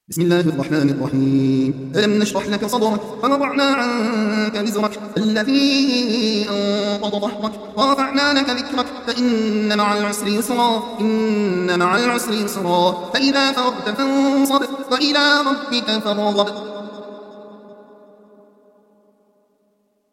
بسم الله الرحمن الرحيم. ألم نشرح لك صدرك ووضعنا عنك وزرك الذي أنقض ظهرك ورفعنا لك ذكرك فإن مع العسر يسرا إن مع العسر يسرا فإذا فرغت فانصب وإلى ربك فارغب.